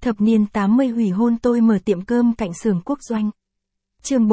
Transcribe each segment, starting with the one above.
Thập niên 80 hủy hôn tôi mở tiệm cơm cạnh xưởng quốc doanh. Chương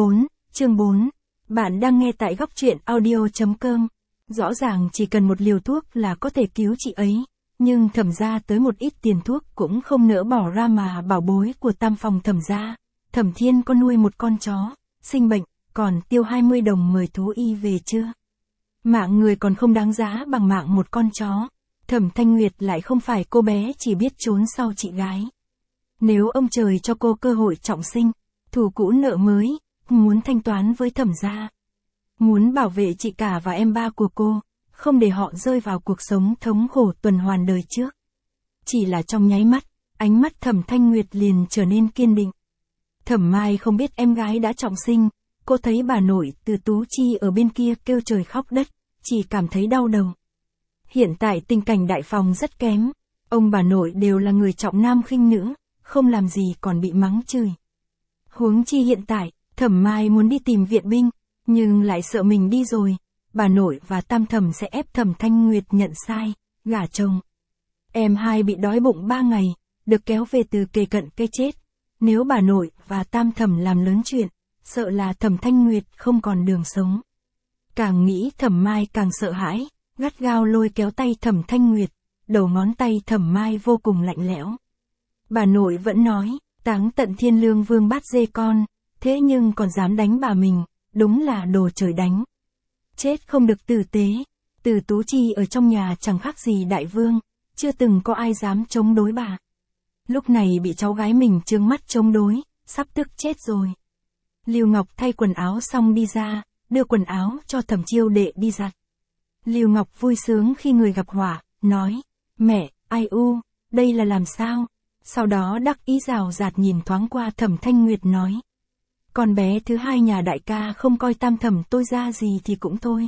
4. Bạn đang nghe tại góc truyện audio.com. Rõ ràng chỉ cần một liều thuốc là có thể cứu chị ấy, nhưng Thẩm gia tới một ít tiền thuốc cũng không nỡ bỏ ra mà bảo bối của tam phòng Thẩm gia. Thẩm Thiên có nuôi một con chó, sinh bệnh, còn tiêu 20 đồng mời thú y về chưa? Mạng người còn không đáng giá bằng mạng một con chó. Thẩm Thanh Nguyệt lại không phải cô bé chỉ biết trốn sau chị gái. Nếu ông trời cho cô cơ hội trọng sinh, thù cũ nợ mới, muốn thanh toán với Thẩm gia, muốn bảo vệ chị cả và em ba của cô, không để họ rơi vào cuộc sống thống khổ tuần hoàn đời trước. Chỉ là trong nháy mắt, ánh mắt Thẩm Thanh Nguyệt liền trở nên kiên định. Thẩm Mai không biết em gái đã trọng sinh, cô thấy bà nội Từ Tú Chi ở bên kia kêu trời khóc đất, chỉ cảm thấy đau đầu. Hiện tại tình cảnh đại phòng rất kém, ông bà nội đều là người trọng nam khinh nữ, không làm gì còn bị mắng chửi. Huống chi hiện tại, Thẩm Mai muốn đi tìm viện binh, nhưng lại sợ mình đi rồi, bà nội và tam thẩm sẽ ép Thẩm Thanh Nguyệt nhận sai, gả chồng. Em hai bị đói bụng 3 ngày, được kéo về từ kề cận cái chết. Nếu bà nội và tam thẩm làm lớn chuyện, sợ là Thẩm Thanh Nguyệt không còn đường sống. Càng nghĩ Thẩm Mai càng sợ hãi, gắt gao lôi kéo tay Thẩm Thanh Nguyệt, đầu ngón tay Thẩm Mai vô cùng lạnh lẽo. Bà nội vẫn nói, táng tận thiên lương vương bát dê con, thế nhưng còn dám đánh bà mình, đúng là đồ trời đánh. Chết không được tử tế, Từ Tú Chi ở trong nhà chẳng khác gì đại vương, chưa từng có ai dám chống đối bà. Lúc này bị cháu gái mình trương mắt chống đối, sắp tức chết rồi. Lưu Ngọc thay quần áo xong đi ra, đưa quần áo cho Thẩm Chiêu đệ đi giặt. Lưu Ngọc vui sướng khi người gặp họa, nói, mẹ, ai u, đây là làm sao? Sau đó đắc ý rào rạt nhìn thoáng qua Thẩm Thanh Nguyệt nói. Con bé thứ hai nhà đại ca không coi tam thẩm tôi ra gì thì cũng thôi.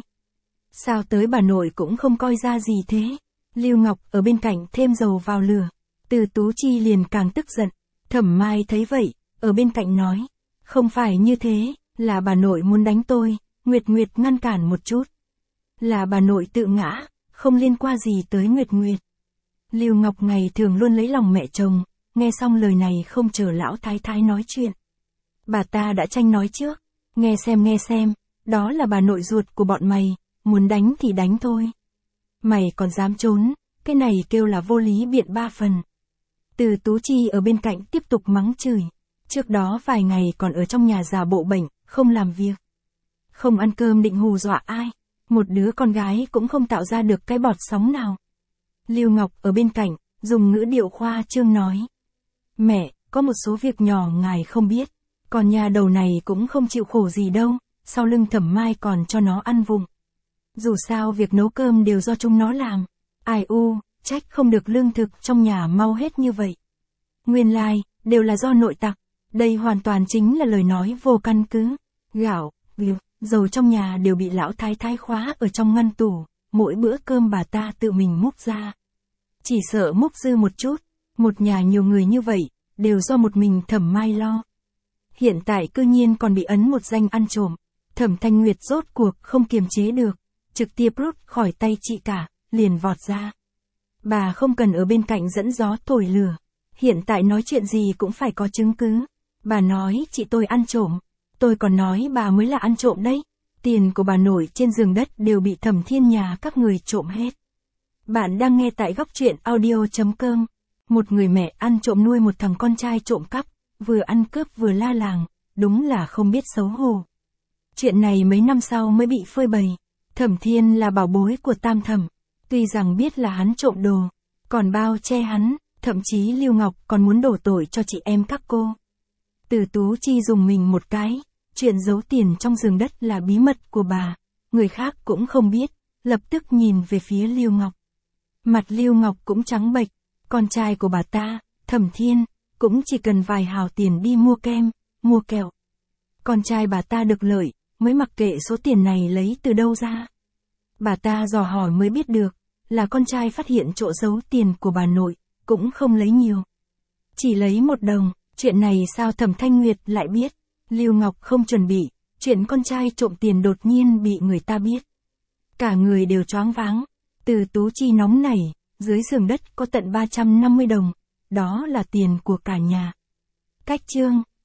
Sao tới bà nội cũng không coi ra gì thế? Lưu Ngọc ở bên cạnh thêm dầu vào lửa. Từ Tú Chi liền càng tức giận. Thẩm Mai thấy vậy, ở bên cạnh nói. Không phải như thế, là bà nội muốn đánh tôi, Nguyệt Nguyệt ngăn cản một chút. Là bà nội tự ngã, không liên quan gì tới Nguyệt Nguyệt. Lưu Ngọc ngày thường luôn lấy lòng mẹ chồng, nghe xong lời này không chờ lão thái thái nói chuyện. Bà ta đã tranh nói trước, nghe xem, đó là bà nội ruột của bọn mày, muốn đánh thì đánh thôi. Mày còn dám trốn, cái này kêu là vô lý biện 3 phần. Từ Tú Chi ở bên cạnh tiếp tục mắng chửi, trước đó vài ngày còn ở trong nhà giả bộ bệnh, không làm việc. Không ăn cơm định hù dọa ai, một đứa con gái cũng không tạo ra được cái bọt sóng nào. Lưu Ngọc ở bên cạnh, dùng ngữ điệu khoa trương nói. Mẹ, có một số việc nhỏ ngài không biết, còn nhà đầu này cũng không chịu khổ gì đâu, sau lưng Thẩm Mai còn cho nó ăn vụng. Dù sao việc nấu cơm đều do chúng nó làm. Ai u, trách không được lương thực trong nhà mau hết như vậy. Nguyên lai, đều là do nội tặc, đây hoàn toàn chính là lời nói vô căn cứ. Gạo, việc, dầu trong nhà đều bị lão thái thái khóa ở trong ngăn tủ, mỗi bữa cơm bà ta tự mình múc ra. Chỉ sợ múc dư một chút, một nhà nhiều người như vậy, đều do một mình Thẩm Mai lo. Hiện tại cư nhiên còn bị ấn một danh ăn trộm, Thẩm Thanh Nguyệt rốt cuộc không kiềm chế được, trực tiếp rút khỏi tay chị cả, liền vọt ra. Bà không cần ở bên cạnh dẫn gió thổi lửa, hiện tại nói chuyện gì cũng phải có chứng cứ. Bà nói chị tôi ăn trộm, tôi còn nói bà mới là ăn trộm đấy. Tiền của bà nội trên giường đất đều bị Thẩm Thiên nhà các người trộm hết. Bạn đang nghe tại góc truyện audio.com. Một người mẹ ăn trộm nuôi một thằng con trai trộm cắp, vừa ăn cướp vừa la làng, đúng là không biết xấu hổ. Chuyện này mấy năm sau mới bị phơi bày. Thẩm Thiên là bảo bối của tam thẩm, tuy rằng biết là hắn trộm đồ, còn bao che hắn, thậm chí Lưu Ngọc còn muốn đổ tội cho chị em các cô. Từ Tú Chi dùng mình một cái, chuyện giấu tiền trong giường đất là bí mật của bà, người khác cũng không biết, lập tức nhìn về phía Lưu Ngọc. Mặt Lưu Ngọc cũng trắng bệch, con trai của bà ta, Thẩm Thiên, cũng chỉ cần vài hào tiền đi mua kem, mua kẹo. Con trai bà ta được lợi, mới mặc kệ số tiền này lấy từ đâu ra. Bà ta dò hỏi mới biết được, là con trai phát hiện chỗ giấu tiền của bà nội, cũng không lấy nhiều. Chỉ lấy 1 đồng, chuyện này sao Thẩm Thanh Nguyệt lại biết? Lưu Ngọc không chuẩn bị, chuyện con trai trộm tiền đột nhiên bị người ta biết. Cả người đều choáng váng, Từ Tú Chi nóng nảy, dưới giường đất có tận 350 đồng, đó là tiền của cả nhà. Cách chương